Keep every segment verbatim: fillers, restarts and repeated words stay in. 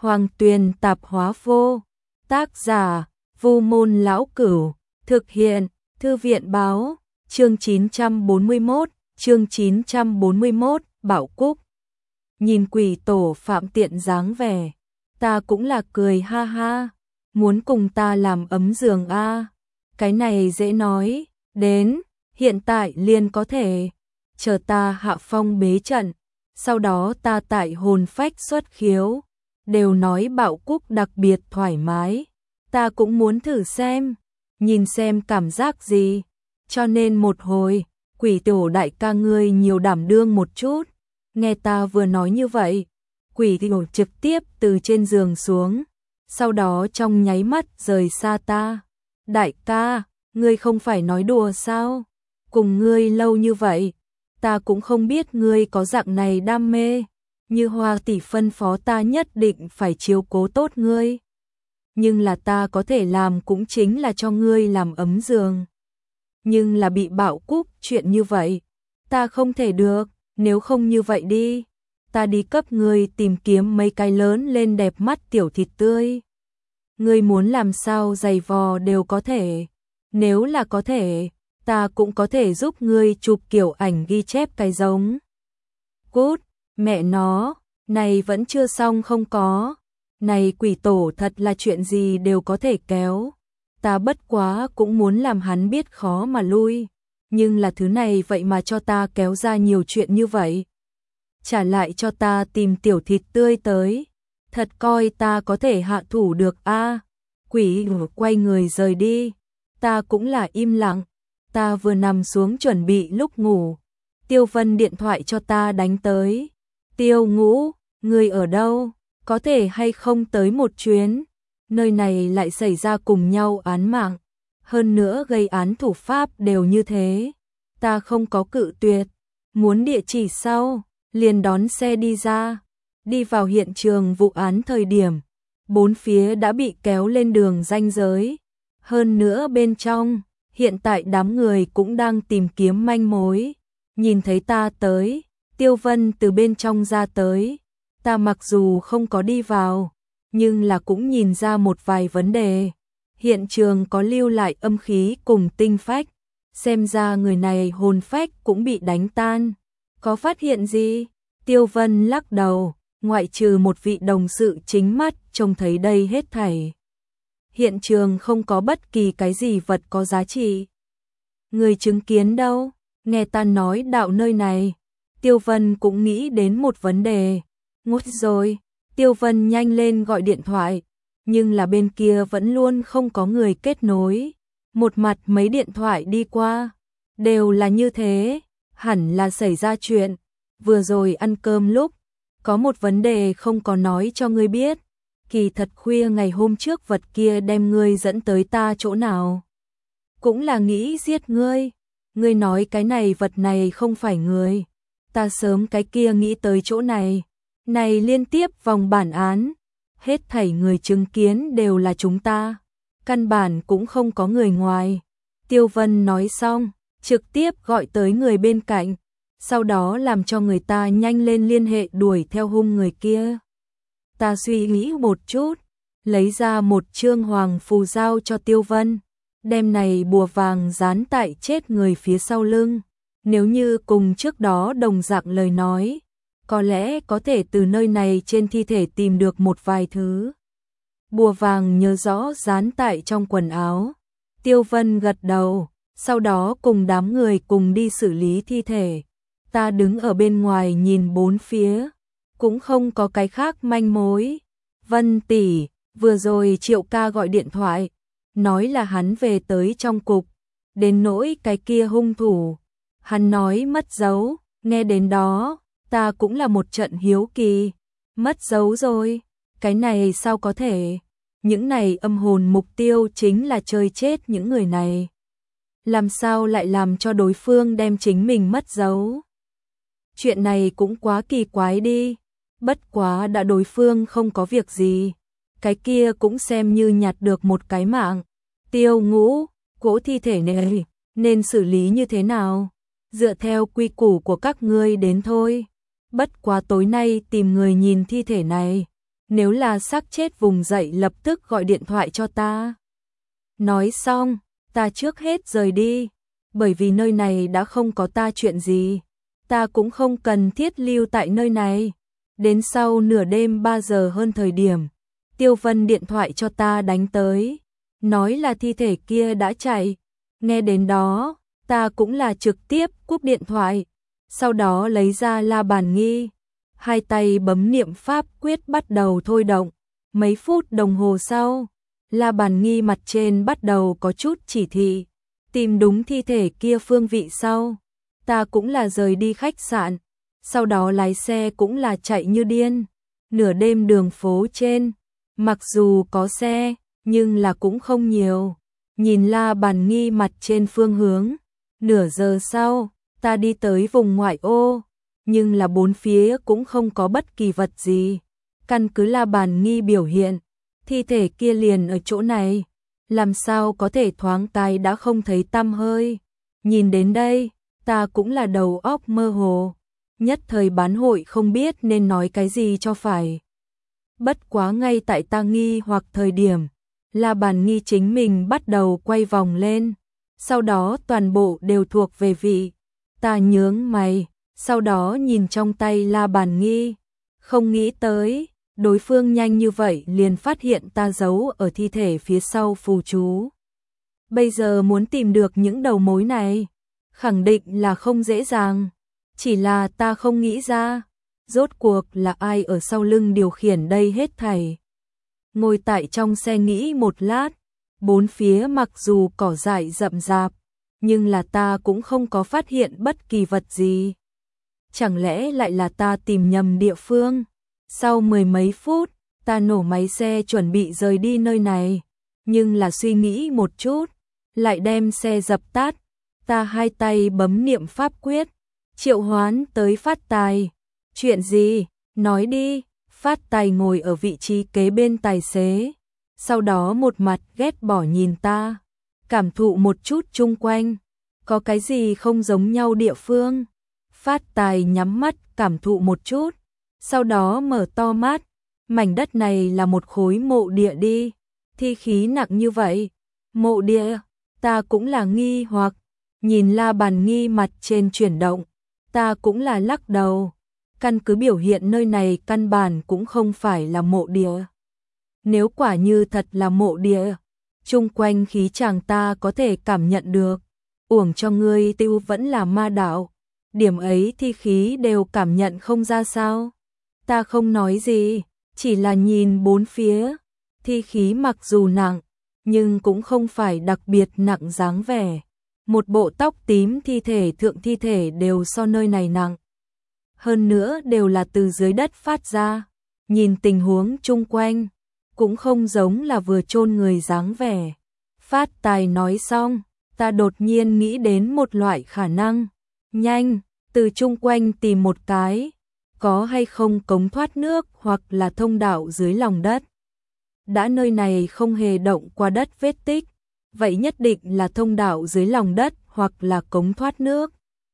Hoàng Tuyền tạp hóa vô. Tác giả, Vu Môn Lão Cửu. Thực hiện, Thư viện báo. Chương chín trăm bốn mươi mốt, chương chín trăm bốn mươi mốt, Bảo Cúc. Nhìn quỷ tổ Phạm Tiện dáng vẻ, ta cũng là cười ha ha, muốn cùng ta làm ấm giường a. Cái này dễ nói, đến, hiện tại liền có thể, chờ ta hạ phong bế trận, sau đó ta tại hồn phách xuất khiếu, đều nói Bảo Cúc đặc biệt thoải mái, ta cũng muốn thử xem, nhìn xem cảm giác gì, cho nên một hồi, quỷ tổ đại ca ngươi nhiều đảm đương một chút. Nghe ta vừa nói như vậy, quỷ tổ trực tiếp từ trên giường xuống, sau đó trong nháy mắt rời xa ta. Đại ca, ngươi không phải nói đùa sao? Cùng ngươi lâu như vậy, ta cũng không biết ngươi có dạng này đam mê. Như Hoa tỷ phân phó ta nhất định phải chiếu cố tốt ngươi. Nhưng là ta có thể làm cũng chính là cho ngươi làm ấm giường. Nhưng là bị Bảo Cúc chuyện như vậy, ta không thể được. Nếu không như vậy đi, ta đi cấp ngươi tìm kiếm mấy cái lớn lên đẹp mắt tiểu thịt tươi. Ngươi muốn làm sao giày vò đều có thể. Nếu là có thể, ta cũng có thể giúp ngươi chụp kiểu ảnh ghi chép cái giống. Cút, mẹ nó, này vẫn chưa xong không có. Này quỷ tổ thật là chuyện gì đều có thể kéo. Ta bất quá cũng muốn làm hắn biết khó mà lui. Nhưng là thứ này vậy mà cho ta kéo ra nhiều chuyện như vậy. Trả lại cho ta tìm tiểu thịt tươi tới. Thật coi ta có thể hạ thủ được a. À, quỷ quay người rời đi. Ta cũng là im lặng. Ta vừa nằm xuống chuẩn bị lúc ngủ. Tiêu Vân điện thoại cho ta đánh tới. Tiêu Ngũ, ngươi ở đâu? Có thể hay không tới một chuyến? Nơi này lại xảy ra cùng nhau án mạng. Hơn nữa gây án thủ pháp đều như thế. Ta không có cự tuyệt. Muốn địa chỉ sau, liền đón xe đi ra. Đi vào hiện trường vụ án thời điểm. Bốn phía đã bị kéo lên đường ranh giới. Hơn nữa bên trong, hiện tại đám người cũng đang tìm kiếm manh mối. Nhìn thấy ta tới, Tiêu Vân từ bên trong ra tới. Ta mặc dù không có đi vào, nhưng là cũng nhìn ra một vài vấn đề. Hiện trường có lưu lại âm khí cùng tinh phách, xem ra người này hồn phách cũng bị đánh tan. Có phát hiện gì? Tiêu Vân lắc đầu, ngoại trừ một vị đồng sự chính mắt trông thấy đây hết thảy. Hiện trường không có bất kỳ cái gì vật có giá trị. Người chứng kiến đâu? Nghe ta nói đạo nơi này. Tiêu Vân cũng nghĩ đến một vấn đề. Ngút rồi, Tiêu Vân nhanh lên gọi điện thoại. Nhưng là bên kia vẫn luôn không có người kết nối. Một mặt mấy điện thoại đi qua, đều là như thế, hẳn là xảy ra chuyện. Vừa rồi ăn cơm lúc, có một vấn đề không có nói cho ngươi biết. Kỳ thật khuya ngày hôm trước vật kia đem ngươi dẫn tới ta chỗ nào. Cũng là nghĩ giết ngươi. Ngươi nói cái này vật này không phải người. Ta sớm cái kia nghĩ tới chỗ này. Này liên tiếp vòng bản án. Hết thảy người chứng kiến đều là chúng ta. Căn bản cũng không có người ngoài. Tiêu Vân nói xong, trực tiếp gọi tới người bên cạnh. Sau đó làm cho người ta nhanh lên liên hệ đuổi theo hung người kia. Ta suy nghĩ một chút, lấy ra một chương hoàng phù giao cho Tiêu Vân. Đem này bùa vàng dán tại chết người phía sau lưng. Nếu như cùng trước đó đồng dạng lời nói, có lẽ có thể từ nơi này trên thi thể tìm được một vài thứ. Bùa vàng nhớ rõ dán tại trong quần áo. Tiêu Vân gật đầu, sau đó cùng đám người cùng đi xử lý thi thể. Ta đứng ở bên ngoài nhìn bốn phía, cũng không có cái khác manh mối. Vân tỷ, vừa rồi Triệu ca gọi điện thoại, nói là hắn về tới trong cục, đến nỗi cái kia hung thủ. Hắn nói mất dấu, nghe đến đó, ta cũng là một trận hiếu kỳ. Mất dấu rồi, cái này sao có thể? Những này âm hồn mục tiêu chính là chơi chết những người này. Làm sao lại làm cho đối phương đem chính mình mất dấu? Chuyện này cũng quá kỳ quái đi. Bất quá đã đối phương không có việc gì. Cái kia cũng xem như nhặt được một cái mạng. Tiêu Ngũ, cỗ thi thể này nên xử lý như thế nào? Dựa theo quy củ của các ngươi đến thôi. Bất quá tối nay tìm người nhìn thi thể này. nếu là xác chết vùng dậy lập tức gọi điện thoại cho ta. Nói xong, ta trước hết rời đi, bởi vì nơi này đã không có ta chuyện gì, ta cũng không cần thiết lưu tại nơi này. Đến sau nửa đêm ba giờ hơn thời điểm, Tiêu Vân điện thoại cho ta đánh tới, nói là thi thể kia đã chạy. Nghe đến đó, ta cũng là trực tiếp cúp điện thoại, sau đó lấy ra La Bàn Nghi, hai tay bấm niệm pháp quyết bắt đầu thôi động. Mấy phút đồng hồ sau, La Bàn Nghi mặt trên bắt đầu có chút chỉ thị, tìm đúng thi thể kia phương vị sau. Ta cũng là rời đi khách sạn, sau đó lái xe cũng là chạy như điên. Nửa đêm đường phố trên, mặc dù có xe, nhưng là cũng không nhiều. Nhìn La Bàn Nghi mặt trên phương hướng, nửa giờ sau, ta đi tới vùng ngoại ô, nhưng là bốn phía cũng không có bất kỳ vật gì. Căn cứ La Bàn Nghi biểu hiện, thi thể kia liền ở chỗ này, làm sao có thể thoáng cái đã không thấy tăm hơi. Nhìn đến đây, ta cũng là đầu óc mơ hồ, nhất thời bán hội không biết nên nói cái gì cho phải. Bất quá ngay tại ta nghi hoặc thời điểm, La Bàn Nghi chính mình bắt đầu quay vòng lên, sau đó toàn bộ đều thuộc về vị. Ta nhướng mày, sau đó nhìn trong tay La Bàn Nghi, không nghĩ tới, đối phương nhanh như vậy liền phát hiện ta giấu ở thi thể phía sau phù chú. Bây giờ muốn tìm được những đầu mối này, khẳng định là không dễ dàng, chỉ là ta không nghĩ ra, rốt cuộc là ai ở sau lưng điều khiển đây hết thảy. Ngồi tại trong xe nghĩ một lát, bốn phía mặc dù cỏ dại rậm rạp, nhưng là ta cũng không có phát hiện bất kỳ vật gì. Chẳng lẽ lại là ta tìm nhầm địa phương? Sau mười mấy phút, ta nổ máy xe chuẩn bị rời đi nơi này, nhưng là suy nghĩ một chút, lại đem xe dập tắt. Ta hai tay bấm niệm pháp quyết, triệu hoán tới Phát Tài. Chuyện gì? Nói đi. Phát Tài ngồi ở vị trí kế bên tài xế, sau đó một mặt ghét bỏ nhìn ta, cảm thụ một chút chung quanh, có cái gì không giống nhau địa phương. Phát Tài nhắm mắt cảm thụ một chút, sau đó mở to mắt, mảnh đất này là một khối mộ địa đi, thi khí nặng như vậy. Mộ địa, ta cũng là nghi hoặc, nhìn La Bàn Nghi mặt trên chuyển động, ta cũng là lắc đầu. Căn cứ biểu hiện nơi này căn bản cũng không phải là mộ địa. Nếu quả như thật là mộ địa, chung quanh khí chàng ta có thể cảm nhận được. Uổng cho ngươi tiêu vẫn là ma đạo, điểm ấy thi khí đều cảm nhận không ra sao. Ta không nói gì, chỉ là nhìn bốn phía, thi khí mặc dù nặng, nhưng cũng không phải đặc biệt nặng dáng vẻ. Một bộ tóc tím thi thể thượng thi thể đều so nơi này nặng. Hơn nữa đều là từ dưới đất phát ra, nhìn tình huống chung quanh, cũng không giống là vừa chôn người dáng vẻ. Phát Tài nói xong, ta đột nhiên nghĩ đến một loại khả năng. Nhanh, từ chung quanh tìm một cái, có hay không cống thoát nước hoặc là thông đạo dưới lòng đất. Đã nơi này không hề động qua đất vết tích, vậy nhất định là thông đạo dưới lòng đất hoặc là cống thoát nước.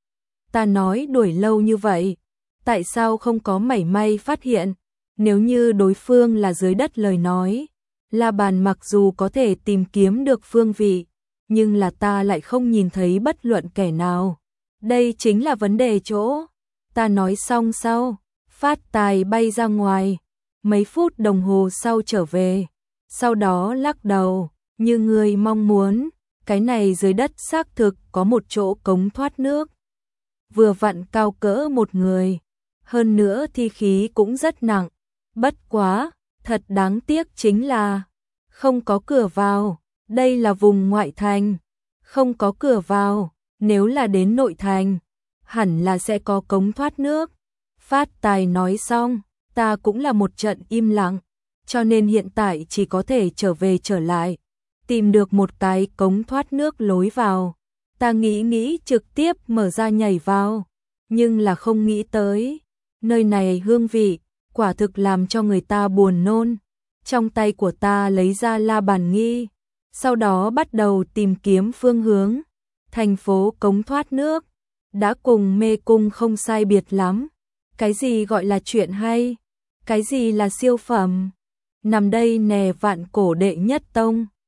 Ta nói đuổi lâu như vậy, tại sao không có mảy may phát hiện? Nếu như đối phương là dưới đất lời nói, La Bàn mặc dù có thể tìm kiếm được phương vị, nhưng là ta lại không nhìn thấy bất luận kẻ nào. Đây chính là vấn đề chỗ. Ta nói xong sau, Phát Tài bay ra ngoài, mấy phút đồng hồ sau trở về, sau đó lắc đầu, như người mong muốn, cái này dưới đất xác thực có một chỗ cống thoát nước. Vừa vặn cao cỡ một người, hơn nữa thi khí cũng rất nặng, bất quá, thật đáng tiếc chính là không có cửa vào, đây là vùng ngoại thành, không có cửa vào, nếu là đến nội thành, hẳn là sẽ có cống thoát nước. Phát Tài nói xong, ta cũng là một trận im lặng, cho nên hiện tại chỉ có thể trở về trở lại, tìm được một cái cống thoát nước lối vào. Ta nghĩ nghĩ trực tiếp mở ra nhảy vào, nhưng là không nghĩ tới, nơi này hương vị, quả thực làm cho người ta buồn nôn. Trong tay của ta lấy ra La Bàn Nghi, sau đó bắt đầu tìm kiếm phương hướng. Thành phố cống thoát nước, đã cùng mê cung không sai biệt lắm. Cái gì gọi là chuyện hay? Cái gì là siêu phẩm? Nằm đây nè vạn cổ đệ nhất tông.